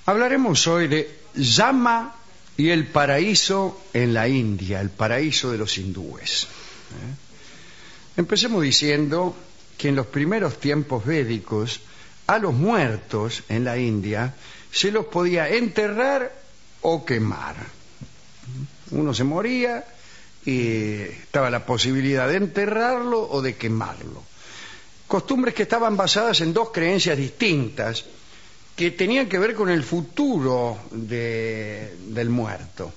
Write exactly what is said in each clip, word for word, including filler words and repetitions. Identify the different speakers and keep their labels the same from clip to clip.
Speaker 1: Hablaremos hoy de Yama y el paraíso en la India, el paraíso de los hindúes. ¿Eh? Empecemos diciendo que en los primeros tiempos védicos a los muertos en la India se los podía enterrar o quemar. Uno se moría y estaba la posibilidad de enterrarlo o de quemarlo. Costumbres que estaban basadas en dos creencias distintas que tenían que ver con el futuro de, del muerto.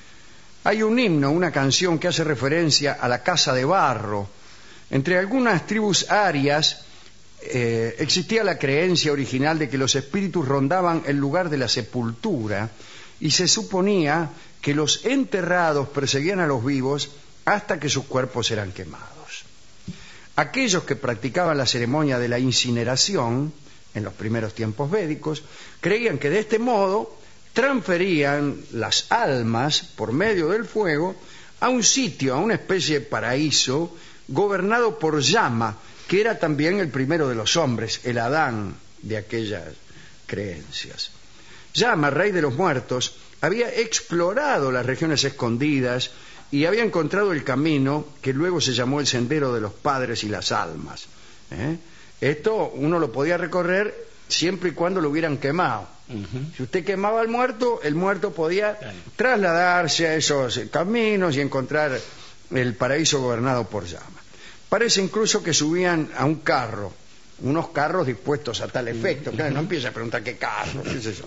Speaker 1: Hay un himno, una canción que hace referencia a la casa de barro. Entre algunas tribus arias eh, existía la creencia original de que los espíritus rondaban el lugar de la sepultura y se suponía que los enterrados perseguían a los vivos hasta que sus cuerpos eran quemados. Aquellos que practicaban la ceremonia de la incineración en los primeros tiempos védicos creían que de este modo transferían las almas por medio del fuego a un sitio, a una especie de paraíso gobernado por Yama, que era también el primero de los hombres, el Adán de aquellas creencias. Yama, rey de los muertos, había explorado las regiones escondidas y había encontrado el camino que luego se llamó el Sendero de los Padres y las Almas. ¿Eh? Esto uno lo podía recorrer siempre y cuando lo hubieran quemado. Uh-huh. Si usted quemaba al muerto, el muerto podía trasladarse a esos caminos y encontrar el paraíso gobernado por Yama. Parece incluso que subían a un carro, unos carros dispuestos a tal efecto. Claro, no empieza a preguntar qué carro, qué sé yo.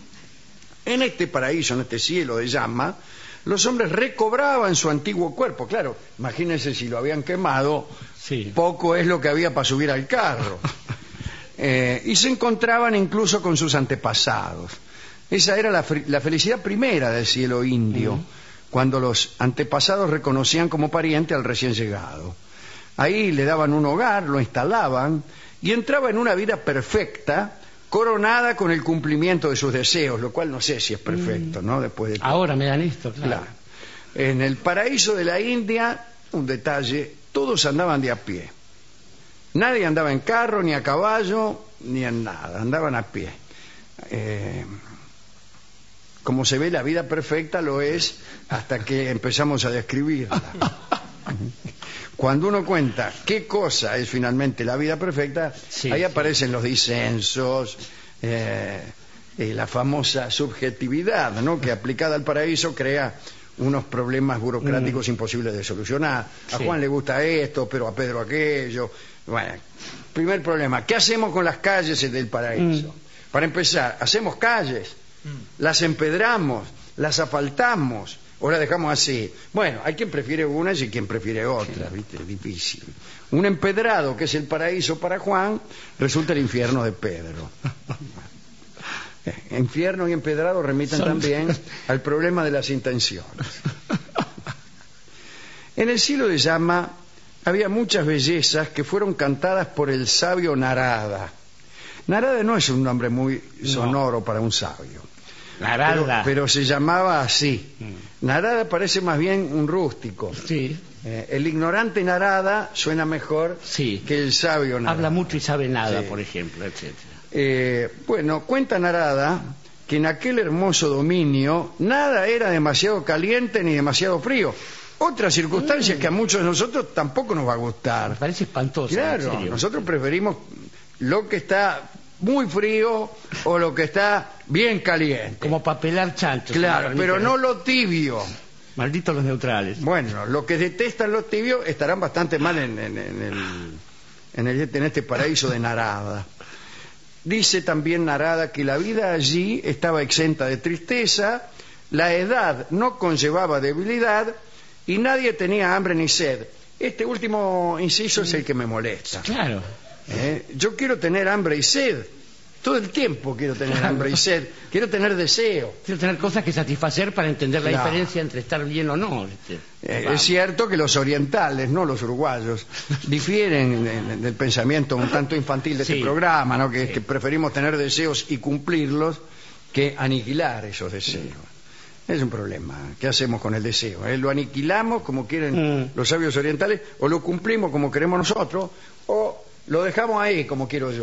Speaker 1: En este paraíso, en este cielo de Yama, los hombres recobraban su antiguo cuerpo. Claro, imagínense si lo habían quemado, sí. Poco es lo que había para subir al carro. Eh, y se encontraban incluso con sus antepasados. Esa era la, la felicidad primera del cielo indio, uh-huh. Cuando los antepasados reconocían como pariente al recién llegado. Ahí le daban un hogar, lo instalaban y entraba en una vida perfecta, coronada con el cumplimiento de sus deseos, lo cual no sé si es perfecto, ¿no? Después de todo.
Speaker 2: Ahora me dan esto, claro.
Speaker 1: claro. En el paraíso de la India, un detalle, todos andaban de a pie. Nadie andaba en carro, ni a caballo, ni en nada, andaban a pie. Eh, como se ve, la vida perfecta lo es hasta que empezamos a describirla. Cuando uno cuenta qué cosa es finalmente la vida perfecta, sí, ahí aparecen sí. los disensos, eh, eh, la famosa subjetividad, ¿no? Que aplicada al paraíso crea unos problemas burocráticos mm. imposibles de solucionar. A sí. Juan le gusta esto, pero a Pedro aquello. Bueno, primer problema, ¿qué hacemos con las calles del paraíso? Mm. Para empezar, hacemos calles, mm. las empedramos, las asfaltamos, o la dejamos así. Bueno, hay quien prefiere unas y quien prefiere otras, ¿viste? Es difícil. Un empedrado, que es el paraíso para Juan, resulta el infierno de Pedro. Infierno y empedrado remiten Son... también al problema de las intenciones. En el cielo de Yama había muchas bellezas que fueron cantadas por el sabio Narada. Narada no es un nombre muy sonoro no. para un sabio. Narada. Pero, pero se llamaba así. Mm. Narada parece más bien un rústico.
Speaker 2: Sí.
Speaker 1: Eh, el ignorante Narada suena mejor sí. que el sabio Narada.
Speaker 2: Habla mucho y sabe nada, sí. por ejemplo, etcétera.
Speaker 1: Eh, bueno, cuenta Narada que en aquel hermoso dominio nada era demasiado caliente ni demasiado frío. Otra circunstancia mm. que a muchos de nosotros tampoco nos va a gustar.
Speaker 2: Me parece espantoso.
Speaker 1: Claro, nosotros preferimos lo que está muy frío o lo que está bien caliente.
Speaker 2: Como para pelar chanchos.
Speaker 1: Claro, pero no lo tibio.
Speaker 2: Malditos los neutrales.
Speaker 1: Bueno, los que detestan los tibios estarán bastante mal en, en, en, el, en, el, en este paraíso de Narada. Dice también Narada que la vida allí estaba exenta de tristeza, la edad no conllevaba debilidad y nadie tenía hambre ni sed. Este último inciso es el que me molesta.
Speaker 2: Claro.
Speaker 1: ¿Eh? Yo quiero tener hambre y sed. Todo el tiempo quiero tener claro. hambre y sed. Quiero tener deseo.
Speaker 2: Quiero tener cosas que satisfacer para entender la
Speaker 1: claro.
Speaker 2: diferencia entre estar bien o no. Este,
Speaker 1: eh, es cierto que los orientales, no los uruguayos, difieren del pensamiento un tanto infantil de sí. este programa, ¿no? Que, sí. que preferimos tener deseos y cumplirlos que aniquilar esos deseos. Sí. Es un problema. ¿Qué hacemos con el deseo? ¿Eh? ¿Lo aniquilamos como quieren mm. los sabios orientales o lo cumplimos como queremos nosotros o lo dejamos ahí como quiero yo?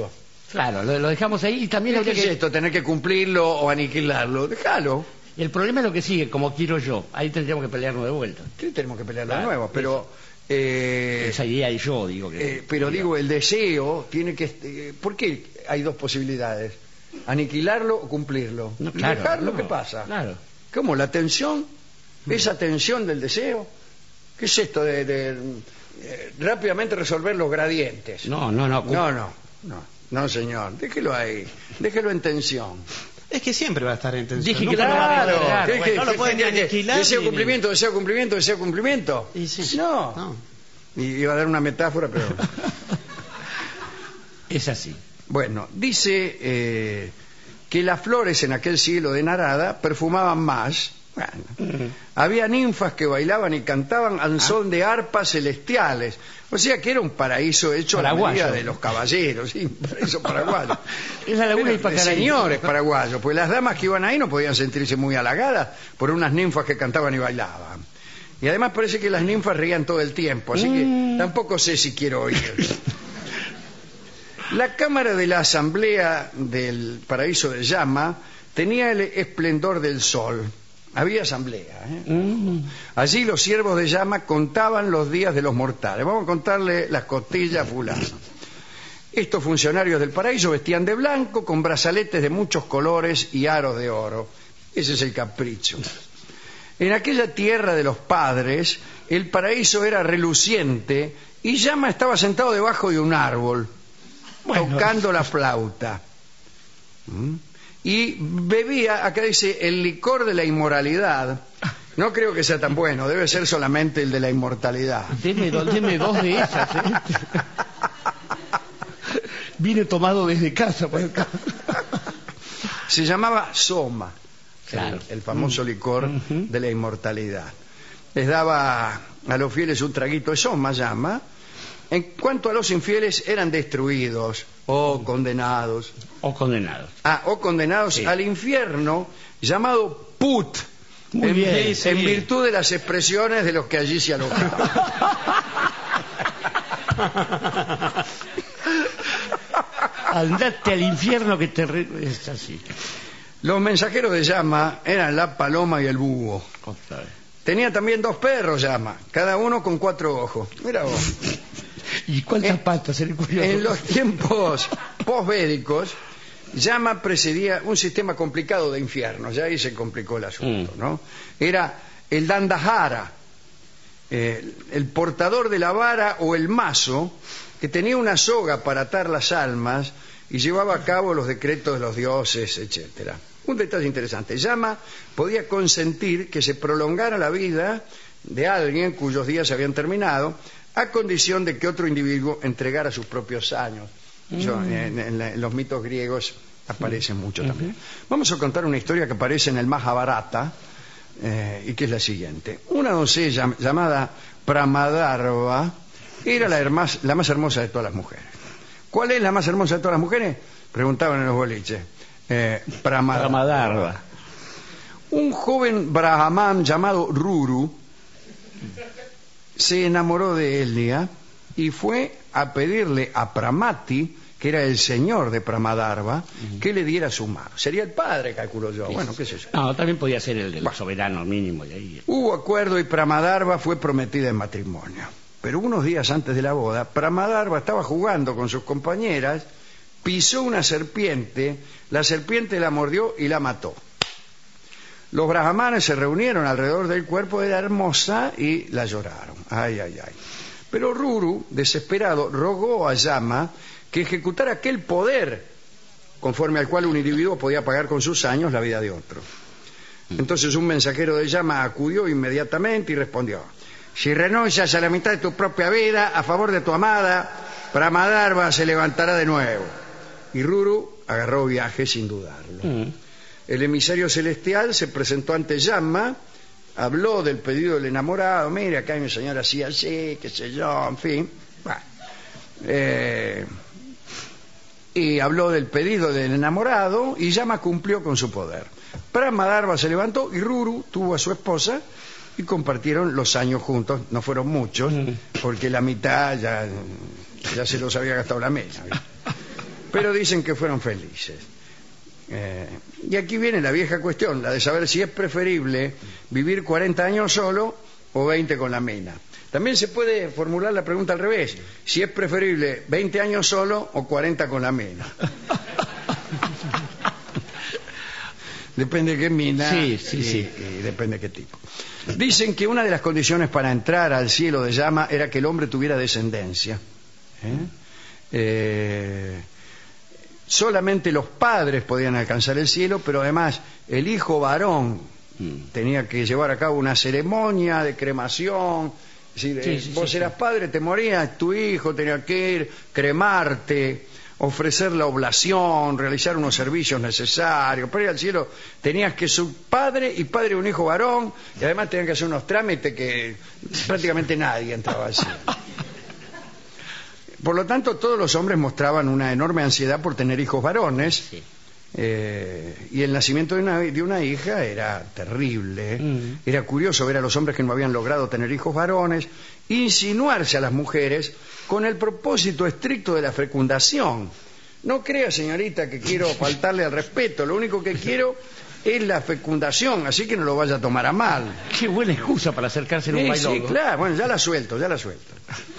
Speaker 2: Claro, lo, lo dejamos ahí y también
Speaker 1: ¿Qué
Speaker 2: habría
Speaker 1: es
Speaker 2: que...
Speaker 1: esto? ¿Tener que cumplirlo o aniquilarlo? Déjalo.
Speaker 2: El problema es lo que sigue, como quiero yo. Ahí tendríamos que pelearnos de vuelta.
Speaker 1: Sí, tenemos que pelearlo
Speaker 2: Claro,
Speaker 1: de nuevo, pero... eh,
Speaker 2: Esa idea y yo digo que...
Speaker 1: eh, pero digo, el deseo tiene que... eh, ¿Por qué hay dos posibilidades? ¿Aniquilarlo o cumplirlo?
Speaker 2: No, claro,
Speaker 1: ¿Dejarlo?
Speaker 2: no,
Speaker 1: ¿Qué pasa?
Speaker 2: Claro.
Speaker 1: ¿Cómo? ¿La tensión? ¿Esa tensión del deseo? ¿Qué es esto de, de, eh, rápidamente resolver los gradientes?
Speaker 2: No, no, no.
Speaker 1: No, no, no, no, señor. Déjelo ahí. Déjelo en tensión.
Speaker 3: Es que siempre va a estar en tensión.
Speaker 2: Dije que
Speaker 3: Nunca lo va a
Speaker 1: Claro.
Speaker 3: aniquilar.
Speaker 1: ¿Qué-
Speaker 3: Bueno,
Speaker 1: qué-
Speaker 3: no lo
Speaker 1: qué-
Speaker 3: pueden
Speaker 1: qué-
Speaker 3: ni
Speaker 1: qué-
Speaker 3: aniquilar.
Speaker 1: Deseo
Speaker 3: ni-
Speaker 1: cumplimiento, deseo cumplimiento, deseo cumplimiento.
Speaker 3: Y sí.
Speaker 1: No.
Speaker 3: No.
Speaker 1: Y iba a dar una metáfora, pero...
Speaker 2: Es así.
Speaker 1: Bueno, dice eh, que las flores en aquel siglo de Narada perfumaban más. Bueno, había ninfas que bailaban y cantaban al son de arpas celestiales. O sea que era un paraíso hecho a la
Speaker 2: Paraguayo.
Speaker 1: medida de los caballeros, sí, un paraíso paraguayo.
Speaker 2: Es la laguna
Speaker 1: Pero
Speaker 2: y
Speaker 1: de
Speaker 2: Pacaraí.
Speaker 1: señores paraguayos, pues las damas que iban ahí no podían sentirse muy halagadas por unas ninfas que cantaban y bailaban. Y además parece que las ninfas reían todo el tiempo, así que tampoco sé si quiero oír. La cámara de la asamblea del paraíso de Llama tenía el esplendor del sol. Había asamblea. ¿eh?
Speaker 2: Mm.
Speaker 1: Allí los siervos de Llama contaban los días de los mortales. Vamos a contarle las costillas a fulano. Estos funcionarios del paraíso vestían de blanco con brazaletes de muchos colores y aros de oro. Ese es el capricho. En aquella tierra de los padres, el paraíso era reluciente y Llama estaba sentado debajo de un árbol,
Speaker 2: Bueno.
Speaker 1: tocando la flauta. ¿Mm? Y bebía, acá dice, el licor de la inmoralidad. No creo que sea tan bueno, debe ser solamente el de la inmortalidad.
Speaker 2: Deme, do- deme dos de esas. ¿eh? Vine tomado desde casa. Por acá.
Speaker 1: Se llamaba Soma,
Speaker 2: Claro.
Speaker 1: el, el famoso licor de la inmortalidad. Les daba a los fieles un traguito de Soma, llama. En cuanto a los infieles, eran destruidos o condenados.
Speaker 2: O condenados.
Speaker 1: Ah, o condenados
Speaker 2: Sí.
Speaker 1: al infierno llamado Put,
Speaker 2: Muy
Speaker 1: en,
Speaker 2: bien,
Speaker 1: en
Speaker 3: sí.
Speaker 1: virtud de las expresiones de los que allí se alojaban.
Speaker 2: Andate al infierno que te... re- Es así.
Speaker 1: Los mensajeros de llama eran la paloma y el búho.
Speaker 2: Otra vez.
Speaker 1: Tenía también dos perros llama, cada uno con cuatro ojos. Mira vos.
Speaker 2: ¿Y cuántas
Speaker 1: En-
Speaker 2: patas? Sería curioso.
Speaker 1: En los tiempos posvédicos, Llama precedía un sistema complicado de infiernos. Ya ahí se complicó el asunto,
Speaker 2: Mm.
Speaker 1: ¿no? Era el Dandahara, eh, el portador de la vara o el mazo, que tenía una soga para atar las almas y llevaba a cabo los decretos de los dioses, etcétera. Un detalle interesante. Llama podía consentir que se prolongara la vida de alguien cuyos días se habían terminado, a condición de que otro individuo entregara sus propios años. Eso, en, en la- en los mitos griegos aparece mucho también. Vamos a contar una historia que aparece en el Mahabharata, eh, y que es la siguiente. Una doncella llamada Pramadarva era la, hermas- la más hermosa de todas las mujeres. ¿Cuál es la más hermosa de todas las mujeres? Preguntaban en los boliches. Eh, Pramadarva.
Speaker 2: Ramadarva.
Speaker 1: Un joven brahman llamado Ruru se enamoró de Elia y fue a pedirle a Pramati, que era el señor de Pramadarva, que le diera su mano. Sería el padre, calculo yo. Bueno, qué sé yo.
Speaker 2: No, también podía ser el del
Speaker 1: Bueno.
Speaker 2: soberano mínimo. Y ahí...
Speaker 1: Hubo acuerdo y Pramadarva fue prometida en matrimonio. Pero unos días antes de la boda, Pramadarva estaba jugando con sus compañeras, pisó una serpiente, la serpiente la mordió y la mató. Los brahmanes se reunieron alrededor del cuerpo de la hermosa y la lloraron. Ay, ay, ay. Pero Ruru, desesperado, rogó a Llama que ejecutara aquel poder conforme al cual un individuo podía pagar con sus años la vida de otro. Entonces un mensajero de Llama acudió inmediatamente y respondió: si renuncias a la mitad de tu propia vida a favor de tu amada, Pramadarva se levantará de nuevo. Y Ruru agarró viaje sin dudarlo.
Speaker 2: Mm.
Speaker 1: El emisario celestial se presentó ante Llama, habló del pedido del enamorado. Mire, acá hay mi señora así, así, qué sé yo, en fin. Bueno, eh, y habló del pedido del enamorado y Llama cumplió con su poder. Pramadarva se levantó y Ruru tuvo a su esposa y compartieron los años juntos. No fueron muchos, porque la mitad ya, ya se los había gastado la mena. pero dicen que fueron felices. Eh, y aquí viene la vieja cuestión, la de saber si es preferible vivir cuarenta años solo o veinte con la mina. También se puede formular la pregunta al revés, si es preferible veinte años solo o cuarenta con la mina. Depende de qué mina
Speaker 2: sí, sí,
Speaker 1: y,
Speaker 2: sí.
Speaker 1: y depende de qué tipo. Dicen que una de las condiciones para entrar al cielo de llama era que el hombre tuviera descendencia. ¿Eh? Eh, solamente los padres podían alcanzar el cielo, pero además el hijo varón tenía que llevar a cabo una ceremonia de cremación. Es decir,
Speaker 2: sí,
Speaker 1: eh,
Speaker 2: sí,
Speaker 1: vos
Speaker 2: sí,
Speaker 1: eras
Speaker 2: sí.
Speaker 1: padre, te morías, tu hijo tenía que ir, cremarte, ofrecer la oblación, realizar unos servicios necesarios. Para ir al cielo tenías que ser padre y padre de un hijo varón, y además tenían que hacer unos trámites que prácticamente nadie entraba al cielo. Por lo tanto, todos los hombres mostraban una enorme ansiedad por tener hijos varones.
Speaker 2: Sí.
Speaker 1: Eh, y el nacimiento de una, de una hija era terrible.
Speaker 2: Mm.
Speaker 1: Era curioso ver a los hombres que no habían logrado tener hijos varones insinuarse a las mujeres con el propósito estricto de la fecundación. No crea, señorita, que quiero faltarle al respeto. Lo único que quiero es la fecundación, así que no lo vaya a tomar a mal.
Speaker 2: Qué buena excusa para acercarse en un
Speaker 1: Sí,
Speaker 2: bailongo.
Speaker 1: sí, claro. Bueno, ya la suelto, ya la suelto.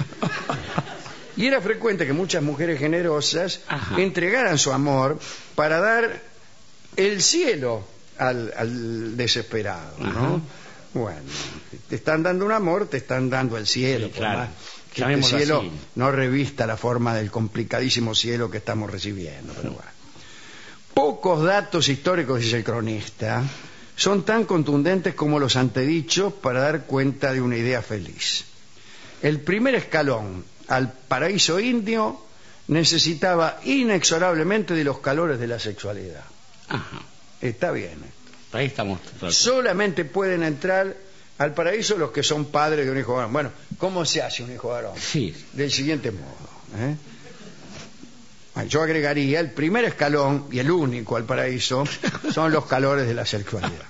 Speaker 1: Y era frecuente que muchas mujeres generosas
Speaker 2: Ajá.
Speaker 1: entregaran su amor para dar el cielo al, al desesperado, ¿no?
Speaker 2: Ajá.
Speaker 1: Bueno, te están dando un amor, te están dando el cielo,
Speaker 2: Sí,
Speaker 1: por
Speaker 2: claro.
Speaker 1: más que este
Speaker 2: Llamémoslo
Speaker 1: cielo
Speaker 2: así.
Speaker 1: no revista la forma del complicadísimo cielo que estamos recibiendo, pero bueno. Pocos datos históricos, dice el cronista, son tan contundentes como los antedichos para dar cuenta de una idea feliz. El primer escalón al paraíso indio necesitaba inexorablemente de los calores de la sexualidad.
Speaker 2: Ajá.
Speaker 1: Está bien.
Speaker 2: Ahí estamos.
Speaker 1: Solamente pueden entrar al paraíso los que son padres de un hijo varón. Bueno, ¿cómo se hace un hijo varón?
Speaker 2: Sí.
Speaker 1: Del siguiente modo. ¿eh? Yo agregaría el primer escalón y el único al paraíso son los calores de la sexualidad.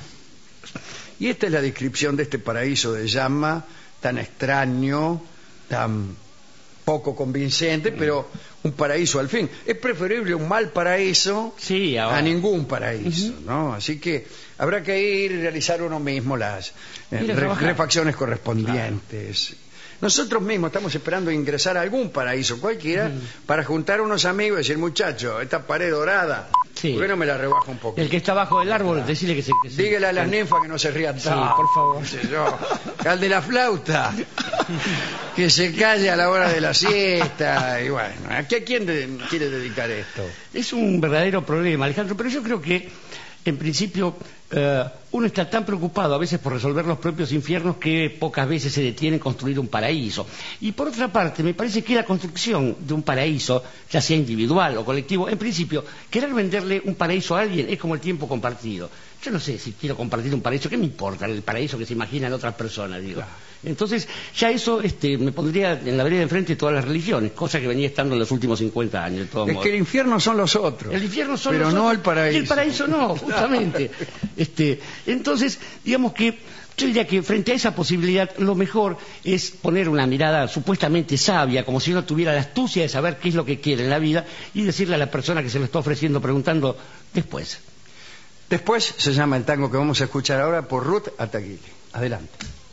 Speaker 1: Y esta es la descripción de este paraíso de llama tan extraño, tan poco convincente, pero un paraíso al fin. Es preferible un mal paraíso
Speaker 2: Sí, ahora.
Speaker 1: a ningún paraíso, ¿no? Así que habrá que ir y realizar uno mismo las eh,
Speaker 2: Ir a
Speaker 1: re-
Speaker 2: trabajar.
Speaker 1: refacciones correspondientes. Nosotros mismos estamos esperando ingresar a algún paraíso cualquiera para juntar unos amigos y decir, muchacho, esta pared dorada,
Speaker 2: Sí.
Speaker 1: ¿por qué no me la rebaja un poco?
Speaker 2: El que está bajo el árbol, decirle que se... Que se-
Speaker 1: Dígale a las ninfas que no se rían
Speaker 2: Sí,
Speaker 1: tanto.
Speaker 2: por favor.
Speaker 1: qué sé yo. Al de la flauta, que se calle a la hora de la siesta. Y bueno, ¿a qué- a quién de- quiere dedicar esto?
Speaker 2: Es un verdadero problema, Alejandro, pero yo creo que, en principio, eh, uno está tan preocupado a veces por resolver los propios infiernos que pocas veces se detiene en construir un paraíso. Y por otra parte, me parece que la construcción de un paraíso, ya sea individual o colectivo, en principio, querer venderle un paraíso a alguien es como el tiempo compartido. Yo no sé si quiero compartir un paraíso, ¿qué me importa el paraíso que se imaginan otras personas? Digo. Entonces, ya eso este, me pondría en la vereda de enfrente de todas las religiones, cosa que venía estando en los últimos cincuenta años, de todos
Speaker 1: Es
Speaker 2: modos.
Speaker 1: que el infierno son los otros.
Speaker 2: El infierno son
Speaker 1: pero
Speaker 2: los
Speaker 1: no
Speaker 2: otros,
Speaker 1: el paraíso.
Speaker 2: y el paraíso no, justamente. este, entonces, digamos que yo diría que frente a esa posibilidad lo mejor es poner una mirada supuestamente sabia, como si uno tuviera la astucia de saber qué es lo que quiere en la vida y decirle a la persona que se lo está ofreciendo preguntando después.
Speaker 1: Después se llama el tango que vamos a escuchar ahora por Ruth Ataguile. Adelante.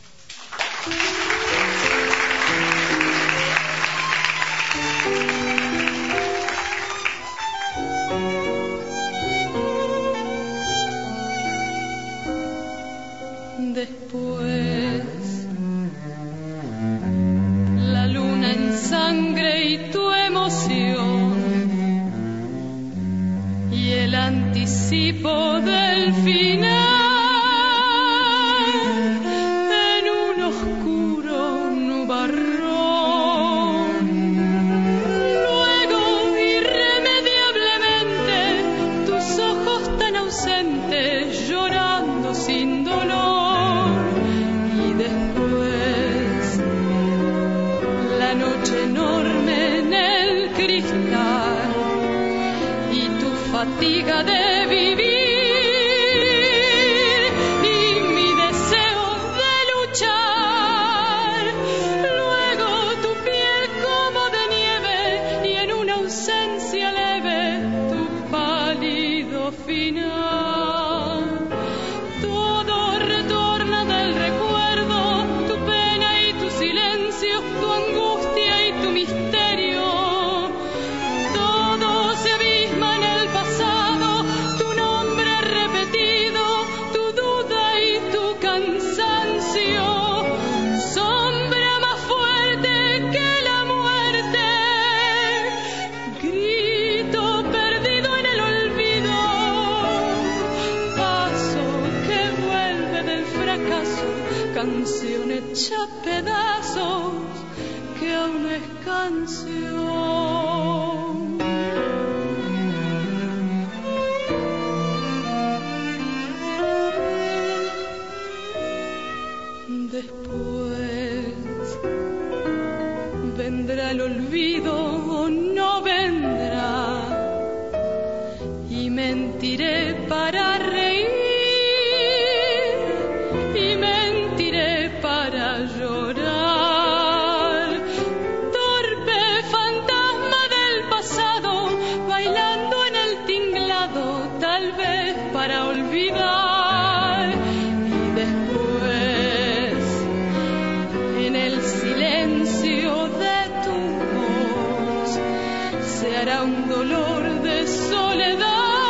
Speaker 4: Después, la luna en sangre y tu emoción, y el anticipo del final, en un oscuro nubarrón. Luego, irremediablemente, tus ojos tan ausentes, llorando sin dolor. Enorme en el cristal y tu fatiga de vivir y mi deseo de luchar. Luego tu piel como de nieve y en una ausencia lejana hecha pedazos que aún es canción. Después vendrá el olvido o no vendrá, y mentiré para reír y mentiré para llorar. Torpe fantasma del pasado, bailando en el tinglado, tal vez para olvidar. Y después, en el silencio de tu voz, se hará un dolor de soledad.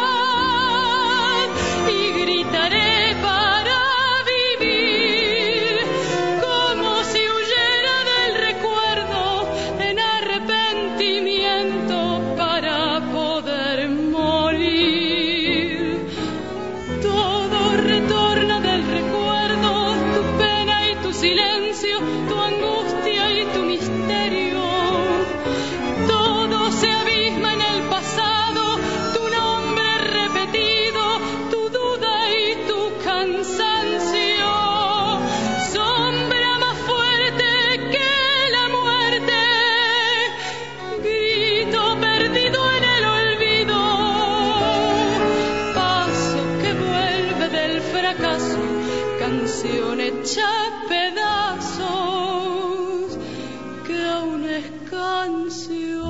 Speaker 4: Canción hecha pedazos que aún es canción.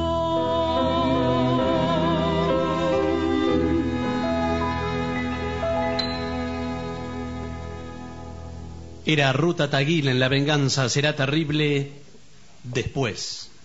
Speaker 3: Era Ruta Taguil en La venganza será terrible después.